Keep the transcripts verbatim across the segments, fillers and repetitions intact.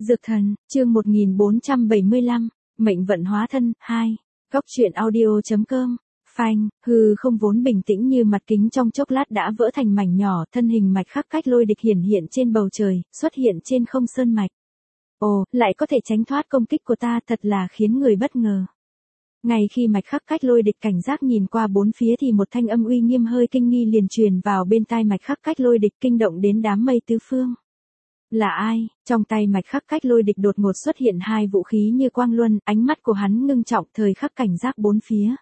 Dược thần, chương một nghìn bốn trăm bảy mươi lăm, mệnh vận hóa thân, hai. Góc truyện audio.com. Phanh, hư không vốn bình tĩnh như mặt kính trong chốc lát đã vỡ thành mảnh nhỏ, thân hình mạch khắc cách lôi địch hiển hiện trên bầu trời, xuất hiện trên không sơn mạch. Ồ, lại có thể tránh thoát công kích của ta, thật là khiến người bất ngờ. Ngay khi mạch khắc cách lôi địch cảnh giác nhìn qua bốn phía thì một thanh âm uy nghiêm hơi kinh nghi liền truyền vào bên tai mạch khắc cách lôi địch, kinh động đến đám mây tứ phương. Là ai? Trong tay mạch khắc cách lôi địch đột ngột xuất hiện hai vũ khí như quang luân, ánh mắt của hắn ngưng trọng thời khắc cảnh giác bốn phía.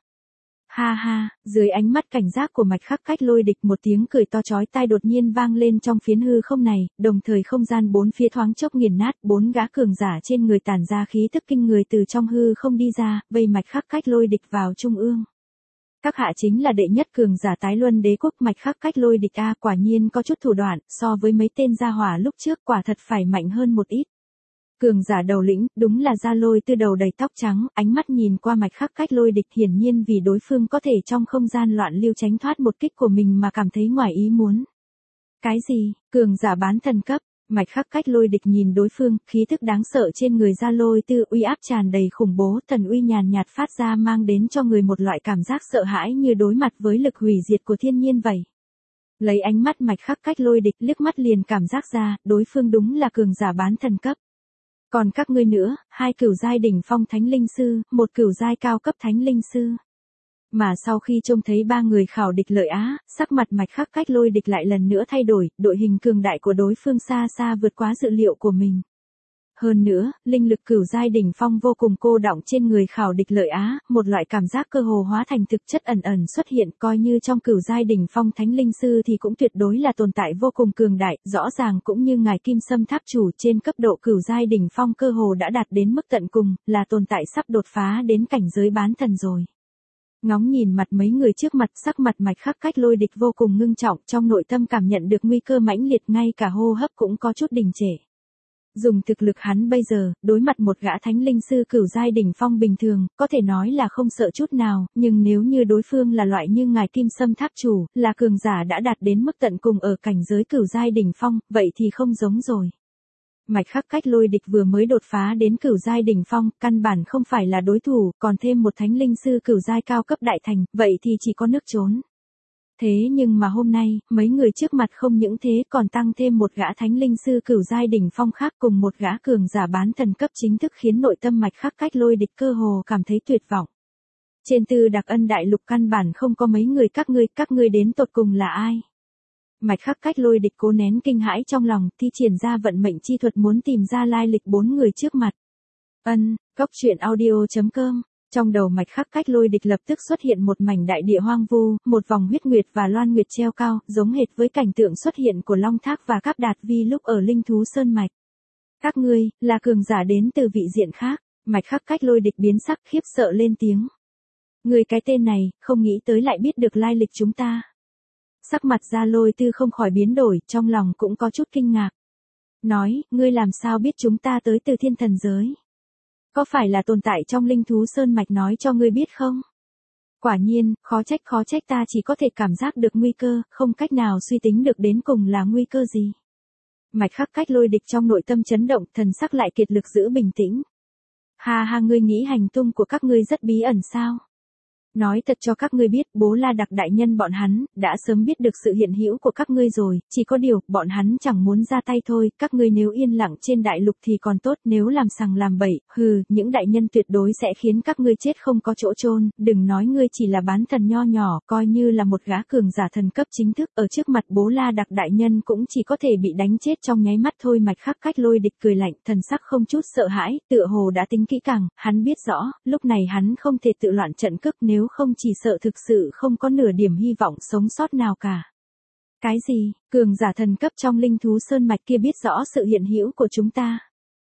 Ha ha, dưới ánh mắt cảnh giác của mạch khắc cách lôi địch một tiếng cười to chói tai đột nhiên vang lên trong phiến hư không này, đồng thời không gian bốn phía thoáng chốc nghiền nát, bốn gã cường giả trên người tản ra khí tức kinh người từ trong hư không đi ra, vây mạch khắc cách lôi địch vào trung ương. Các hạ chính là đệ nhất cường giả tái luân đế quốc mạch khắc cách lôi địch a, quả nhiên có chút thủ đoạn, so với mấy tên gia hỏa lúc trước quả thật phải mạnh hơn một ít. Cường giả đầu lĩnh, đúng là Gia Lôi Tư đầu đầy tóc trắng, ánh mắt nhìn qua mạch khắc cách lôi địch, hiển nhiên vì đối phương có thể trong không gian loạn lưu tránh thoát một kích của mình mà cảm thấy ngoài ý muốn. Cái gì? Cường giả bán thần cấp? Mạch khắc cách lôi địch nhìn đối phương, khí thức đáng sợ trên người Gia Lôi Tư uy áp tràn đầy khủng bố, thần uy nhàn nhạt phát ra mang đến cho người một loại cảm giác sợ hãi như đối mặt với lực hủy diệt của thiên nhiên vậy. Lấy ánh mắt mạch khắc cách lôi địch liếc mắt liền cảm giác ra, đối phương đúng là cường giả bán thần cấp. Còn các ngươi nữa, hai cửu giai đỉnh phong thánh linh sư, một cửu giai cao cấp thánh linh sư. Mà sau khi trông thấy ba người khảo địch lợi á, sắc mặt mạch khắc cách lôi địch lại lần nữa thay đổi, đội hình cường đại của đối phương xa xa vượt quá dự liệu của mình. Hơn nữa, linh lực cửu giai đỉnh phong vô cùng cô đọng trên người khảo địch lợi á, một loại cảm giác cơ hồ hóa thành thực chất ẩn ẩn xuất hiện, coi như trong cửu giai đỉnh phong thánh linh sư thì cũng tuyệt đối là tồn tại vô cùng cường đại, rõ ràng cũng như ngài Kim Sâm Tháp chủ trên cấp độ cửu giai đỉnh phong cơ hồ đã đạt đến mức tận cùng, là tồn tại sắp đột phá đến cảnh giới bán thần rồi. Ngóng nhìn mặt mấy người trước mặt, sắc mặt mạch khắc cách lôi địch vô cùng ngưng trọng, trong nội tâm cảm nhận được nguy cơ mãnh liệt, ngay cả hô hấp cũng có chút đình trệ. Dùng thực lực hắn bây giờ, đối mặt một gã thánh linh sư cửu giai đỉnh phong bình thường, có thể nói là không sợ chút nào, nhưng nếu như đối phương là loại như ngài Kim Sâm Tháp chủ, là cường giả đã đạt đến mức tận cùng ở cảnh giới cửu giai đỉnh phong, vậy thì không giống rồi. Mạch khắc cách lôi địch vừa mới đột phá đến cửu giai đỉnh phong, căn bản không phải là đối thủ, còn thêm một thánh linh sư cửu giai cao cấp đại thành, vậy thì chỉ có nước trốn. Thế nhưng mà hôm nay, mấy người trước mặt không những thế còn tăng thêm một gã thánh linh sư cửu giai đỉnh phong khác cùng một gã cường giả bán thần cấp, chính thức khiến nội tâm mạch khắc cách lôi địch cơ hồ cảm thấy tuyệt vọng. Trên Tư Đặc Ân đại lục căn bản không có mấy người các ngươi, các ngươi đến tột cùng là ai? Mạch khắc cách lôi địch cố nén kinh hãi trong lòng, thi triển ra vận mệnh chi thuật muốn tìm ra lai lịch bốn người trước mặt. Ân, góc truyện audio.com. Trong đầu mạch khắc cách lôi địch lập tức xuất hiện một mảnh đại địa hoang vu, một vòng huyết nguyệt và loan nguyệt treo cao, giống hệt với cảnh tượng xuất hiện của Long Thác và Cáp Đạt Vi lúc ở Linh Thú Sơn Mạch. Các ngươi, là cường giả đến từ vị diện khác, mạch khắc cách lôi địch biến sắc khiếp sợ lên tiếng. Người cái tên này, không nghĩ tới lại biết được lai lịch chúng ta. Sắc mặt Gia Lôi Tư không khỏi biến đổi, trong lòng cũng có chút kinh ngạc. Nói, ngươi làm sao biết chúng ta tới từ thiên thần giới? Có phải là tồn tại trong Linh Thú Sơn Mạch nói cho ngươi biết không? Quả nhiên, khó trách khó trách ta chỉ có thể cảm giác được nguy cơ, không cách nào suy tính được đến cùng là nguy cơ gì. Mạch khắc cách lôi địch trong nội tâm chấn động, thần sắc lại kiệt lực giữ bình tĩnh. Ha ha, ngươi nghĩ hành tung của các ngươi rất bí ẩn sao? Nói thật cho các ngươi biết, Bố La Đặc đại nhân bọn hắn, đã sớm biết được sự hiện hữu của các ngươi rồi, chỉ có điều, bọn hắn chẳng muốn ra tay thôi, các ngươi nếu yên lặng trên đại lục thì còn tốt, nếu làm sằng làm bậy, hừ, những đại nhân tuyệt đối sẽ khiến các ngươi chết không có chỗ chôn, đừng nói ngươi chỉ là bán thần nho nhỏ, coi như là một gã cường giả thần cấp chính thức, ở trước mặt Bố La Đặc đại nhân cũng chỉ có thể bị đánh chết trong nháy mắt thôi. Mạch khắc cách lôi địch cười lạnh, thần sắc không chút sợ hãi, tựa hồ đã tính kỹ càng, hắn biết rõ, lúc này hắn không thể tự loạn trận cước, nếu Nếu không chỉ sợ thực sự không có nửa điểm hy vọng sống sót nào cả. Cái gì? Cường giả thần cấp trong Linh Thú Sơn Mạch kia biết rõ sự hiện hữu của chúng ta?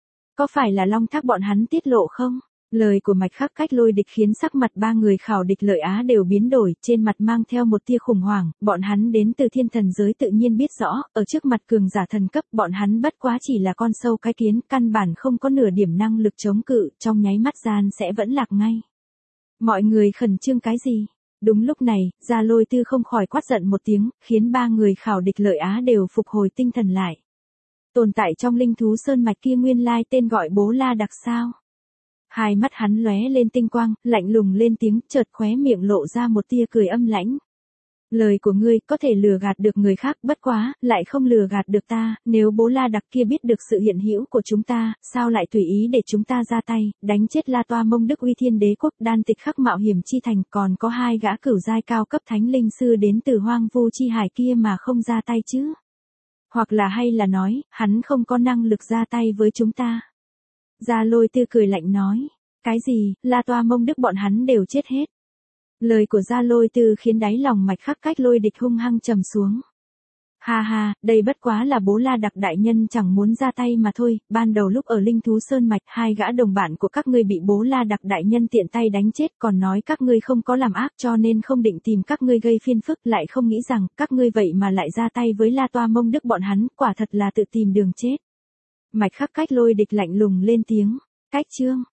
Có phải là Long Thác bọn hắn tiết lộ không? Lời của mạch khắc cách lôi địch khiến sắc mặt ba người khảo địch lợi á đều biến đổi, trên mặt mang theo một tia khủng hoảng, bọn hắn đến từ thiên thần giới tự nhiên biết rõ, ở trước mặt cường giả thần cấp bọn hắn bất quá chỉ là con sâu cái kiến, căn bản không có nửa điểm năng lực chống cự, trong nháy mắt gian sẽ vẫn lạc ngay. Mọi người khẩn trương cái gì? Đúng lúc này, Gia Lôi Tư không khỏi quát giận một tiếng, khiến ba người khảo địch lợi á đều phục hồi tinh thần lại. Tồn tại trong linh thú sơn mạch kia nguyên lai tên gọi Bố La Đặc sao? Hai mắt hắn lóe lên tinh quang, lạnh lùng lên tiếng, chợt khóe miệng lộ ra một tia cười âm lãnh. Lời của ngươi có thể lừa gạt được người khác, bất quá, lại không lừa gạt được ta, nếu Bố La Đặc kia biết được sự hiện hữu của chúng ta, sao lại tùy ý để chúng ta ra tay, đánh chết La Toa Mông Đức Uy Thiên Đế Quốc, Đan Tịch Khắc mạo hiểm chi thành, còn có hai gã cửu giai cao cấp thánh linh sư đến từ hoang vu chi hải kia mà không ra tay chứ? Hoặc là hay là nói, hắn không có năng lực ra tay với chúng ta? Gia Lôi Tư cười lạnh nói, cái gì, La Toa Mông Đức bọn hắn đều chết hết. Lời của Gia Lôi Tư khiến đáy lòng Mạch Khắc Cách Lôi địch hung hăng trầm xuống. Ha ha, đây bất quá là Bố La Đặc đại nhân chẳng muốn ra tay mà thôi, ban đầu lúc ở Linh Thú Sơn Mạch, hai gã đồng bạn của các ngươi bị Bố La Đặc đại nhân tiện tay đánh chết, còn nói các ngươi không có làm ác cho nên không định tìm các ngươi gây phiền phức, lại không nghĩ rằng, các ngươi vậy mà lại ra tay với La Toa Mông Đức bọn hắn, quả thật là tự tìm đường chết. Mạch Khắc Cách Lôi địch lạnh lùng lên tiếng, Cách Chương,